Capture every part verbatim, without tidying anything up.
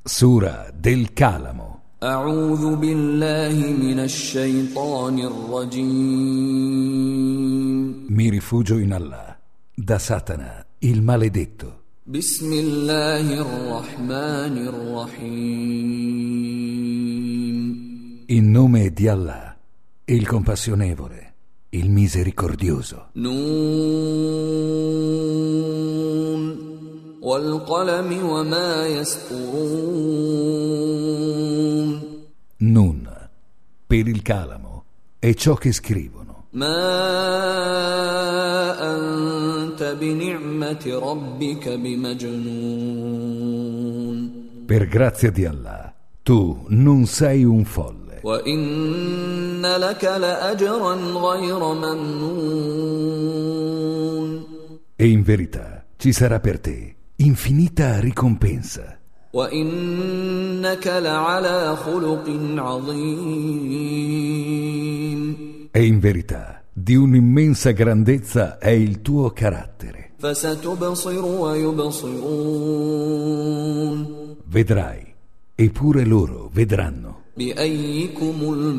Sura del Calamo. أعوذ بالله من الشيطان الرجيم. Mi rifugio in Allah, da Satana, il maledetto. بسم الله الرحمن الرحيم. In nome di Allah, il compassionevole, il misericordioso. نون والقلم وما يسطرون. Nun, per il calamo, e ciò che scrivono. ما أنت بنعمة ربك بمجنون. Per grazia di Allah, tu non sei un folle. وإن لك لأجرا غير ممنون. E in verità ci sarà per te infinita ricompensa. وإنك لعلى خلق عظيم. E in verità di un'immensa grandezza è il tuo carattere. فستبصر ويبصرون. Vedrai, e pure loro vedranno. بأيكم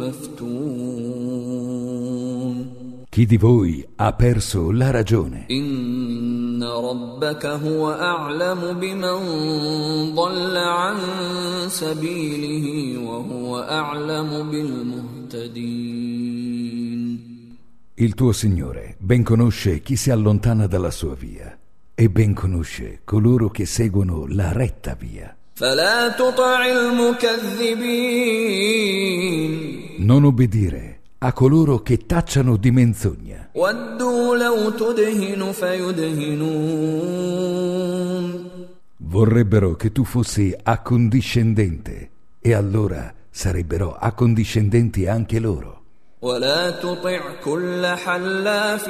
المفتون. Chi di voi ha perso la ragione? إن ربك هو أعلم بمن ضل عن سبيله وهو أعلم بالمهتدين. Il tuo Signore ben conosce chi si allontana dalla sua via e ben conosce coloro che seguono la retta via. فلا تطع المكذبين. Non obbedire a coloro che tacciano di menzogna. ودوا لو تدهن فيدهنون. Vorrebbero che tu fossi accondiscendente e allora sarebbero accondiscendenti anche loro. ولا تطع كل حلاف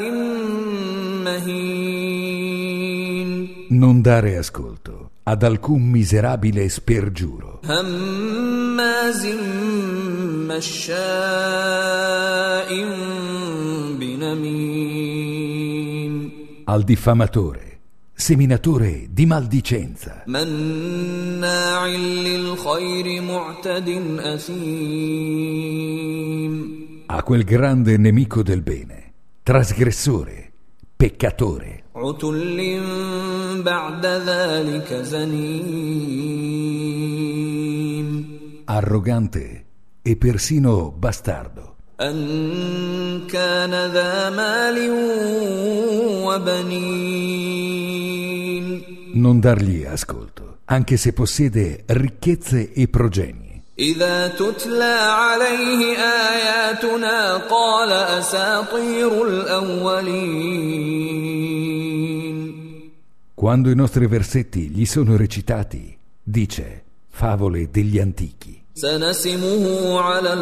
مهين. Non dare ascolto ad alcun miserabile spergiuro. هماز مشاء بنميم. Al diffamatore, seminatore di maldicenza. مناع للخير معتد أثيم. A quel grande nemico del bene, trasgressore, peccatore. عتل بعد ذلك زنيم. Arrogante e persino bastardo. أن كان ذا مال وبنين. Non dargli ascolto, anche se possiede ricchezze e progenie. إذا تتلى عليه آياتنا قال أساطير الأولين. Quando i nostri versetti gli sono recitati, dice favole degli antichi. سنسمه على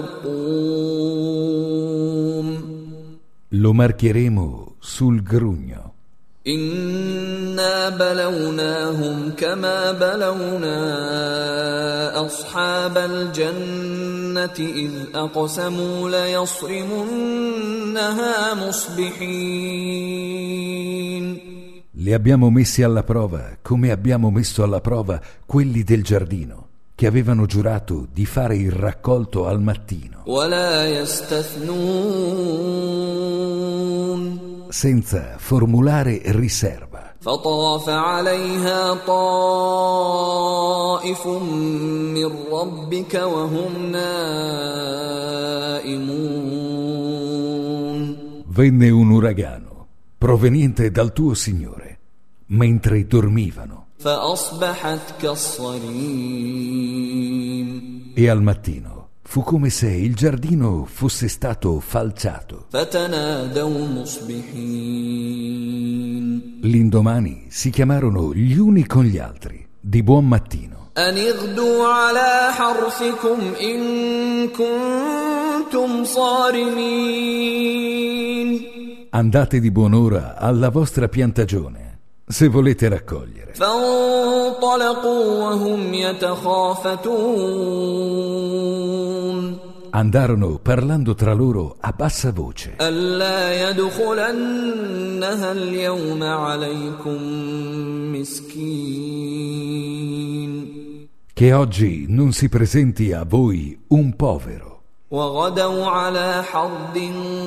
الخرطوم. Lo marchieremo sul grugno. إنا بلوناهم كما بلونا أصحاب الجنة إذ أقسموا ليصرمنها مصبحين. Li abbiamo messi alla prova come abbiamo messo alla prova quelli del giardino che avevano giurato di fare il raccolto al mattino. ولا يستثنون. Senza formulare riserva. فطاف عليها طائف من ربك وهم نائمون. Venne un uragano proveniente dal tuo Signore mentre dormivano. فأصبحت كالصريم. E al mattino fu come se il giardino fosse stato falciato. فتنادوا مصبحين. L'indomani si chiamarono gli uni con gli altri di buon mattino. أن اغدوا على حرثكم إن كنتم صارمين. Andate di buon'ora alla vostra piantagione, se volete raccogliere. فانطلقوا وهم يتخافتون. Andarono parlando tra loro a bassa voce. ألا يدخلنها اليوم عليكم مسكين. che oggi non si presenti a voi un povero. وغدوا على حرد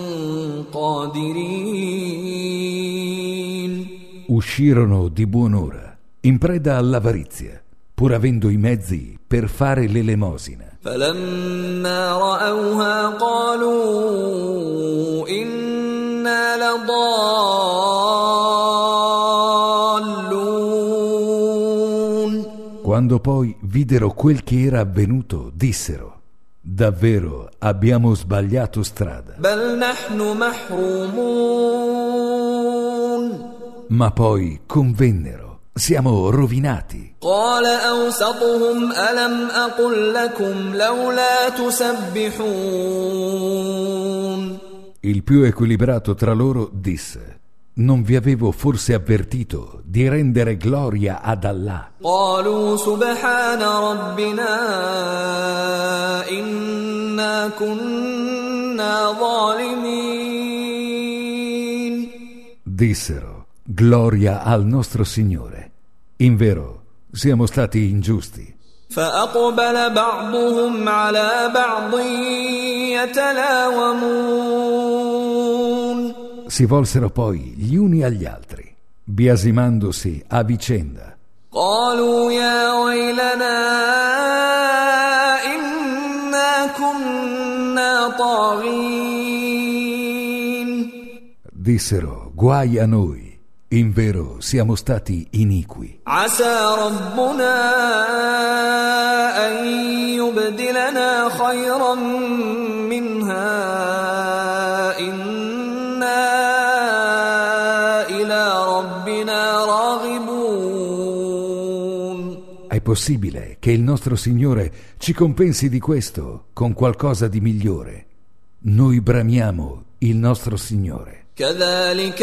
قادرين. Uscirono di buon'ora, in preda all'avarizia, pur avendo i mezzi per fare l'elemosina. فلما رأوها قالوا إنا لضالون. Quando poi videro quel che era avvenuto, dissero: davvero abbiamo sbagliato strada. بل نحن محرومون. Ma poi convennero: siamo rovinati. قال أوسطهم ألم أقل لكم لولا تسبحون. Il più equilibrato tra loro disse: non vi avevo forse avvertito di rendere gloria ad Allah? قالوا سبحان ربنا إنا كنا ظالمين. Dissero: gloria al nostro Signore, invero siamo stati ingiusti. فأقبل بعضهم على بعض يتلاومون. Si volsero poi gli uni agli altri, biasimandosi a vicenda. قالوا يا ويلنا إنا كنا طاغين. Dissero: guai a noi, invero siamo stati iniqui. عسى ربنا أن يبدلنا خيرا منها إنا إلى ربنا راغبون. È possibile che il nostro Signore ci compensi di questo con qualcosa di migliore. Noi bramiamo il nostro Signore. كذلك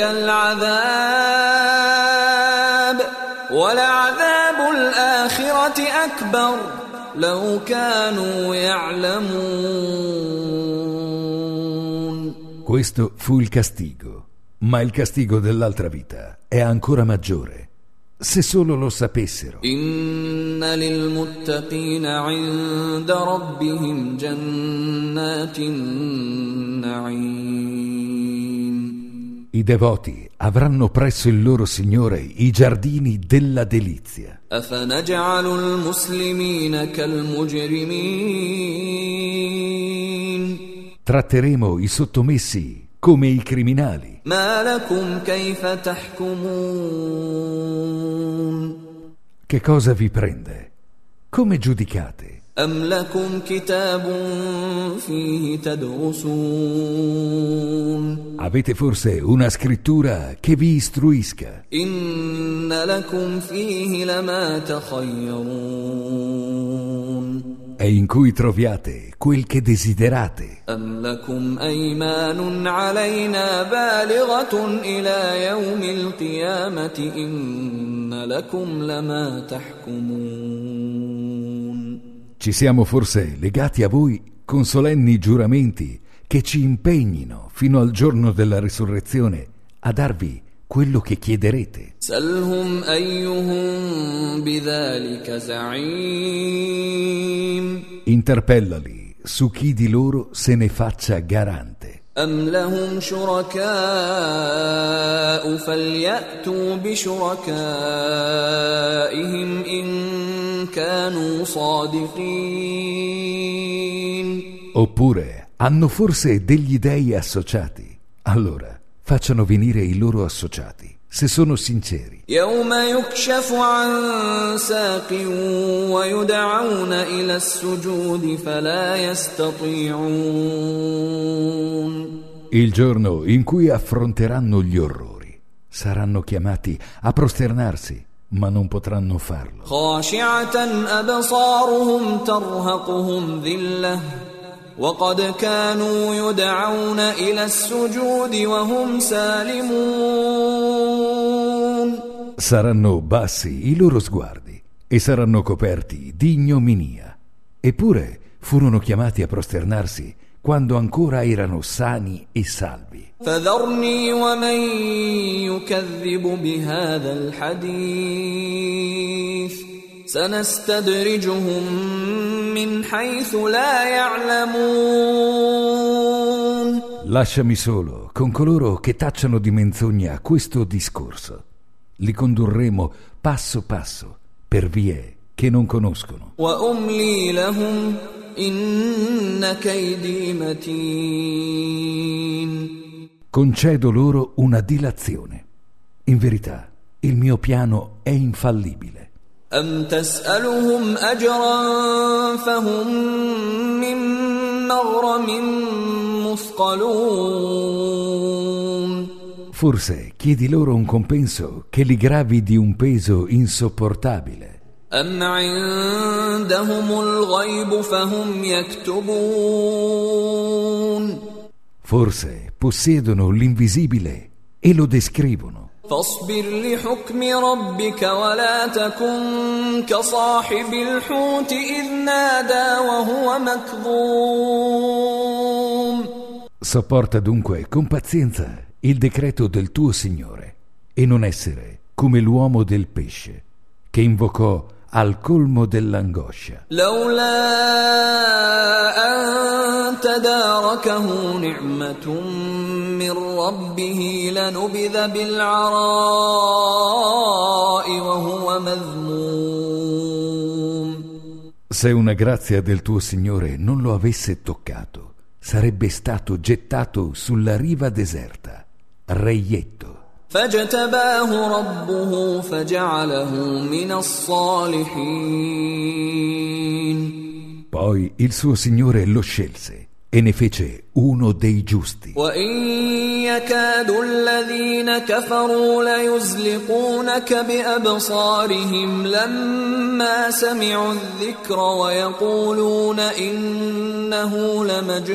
العذاب ولعذاب الآخرة أكبر لو كانوا يعلمون. Questo fu il castigo, ma il castigo dell'altra vita è ancora maggiore, se solo lo sapessero. إن للمتقين عند ربهم جنات النعيم. I devoti avranno presso il loro Signore i giardini della delizia. أفنجعل المسلمين كالمجرمين. Tratteremo i sottomessi come i criminali. ما لكم كيف تحكمون. Che cosa vi prende? Come giudicate? أم لكم كتاب فيه تدرسون. Avete forse una scrittura che vi istruisca? إن لكم فيه لما تخيرون. E in cui troviate quel che desiderate? أم لكم أيمان علينا بالغة إلى يوم القيامة إن لكم لما تحكمون. Ci siamo forse legati a voi con solenni giuramenti che ci impegnino fino al giorno della risurrezione a darvi quello che chiederete. سلهم أيهم بذلك زعيم. Interpellali su chi di loro se ne faccia garante. أم لهم شركاء فليأتوا بشركائهم إن كانوا صادقين. Oppure hanno forse degli dei associati? Allora facciano venire i loro associati, se sono sinceri. يوم يكشف عن ساق ويدعون إلى السجود فلا يستطيعون. Il giorno in cui affronteranno gli orrori, saranno chiamati a prosternarsi, ma non potranno farlo. خاشعة أبصارهم ترهقهم ذلة وقد كانوا يدعون إلى السجود وهم سالمون. Saranno bassi i loro sguardi e saranno coperti di ignominia. Eppure furono chiamati a prosternarsi quando ancora erano sani e salvi. فذرني ومن يكذب بهذا الحديث سنستدرجهم من حيث لا يعلمون. Lasciami solo con coloro che tacciano di menzogna questo discorso. Li condurremo passo passo per vie che non conoscono. وأملي لهم إن كيدي متين. Concedo loro una dilazione. In verità, il mio piano è infallibile. أم تسألهم أجرا فهم من مغرم مثقلون. Forse chiedi loro un compenso che li gravi di un peso insopportabile. أم عندهم الغيب فهم يكتبون. Forse possiedono l'invisibile e lo descrivono. فاصبر لحكم ربك ولا تكن كصاحب الحوت إذ نادى وهو مكظوم. Sopporta dunque con pazienza il decreto del tuo Signore e non essere come l'uomo del pesce che invocò al colmo dell'angoscia. لولا أن تداركه نعمة من ربه لنبذ بالعراء وهو مذموم. Se una grazia del tuo Signore non lo avesse toccato, sarebbe stato gettato sulla riva deserta, reietto. فاجتباه ربه فجعله من الصالحين. Poi il suo Signore lo scelse e ne fece uno dei giusti. وإن يكاد الذين كفروا ليزلقونك بأبصارهم لما سمعوا الذكر ويقولون إنه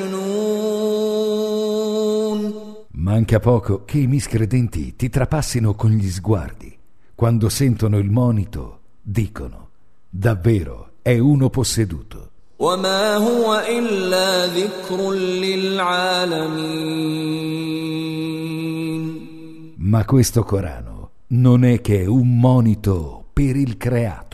لمجنون. Manca poco che i miscredenti ti trapassino con gli sguardi. Quando sentono il monito, dicono: davvero è uno posseduto. وما هو إلا ذكر للعالمين. Ma questo Corano non è che un monito per il creato.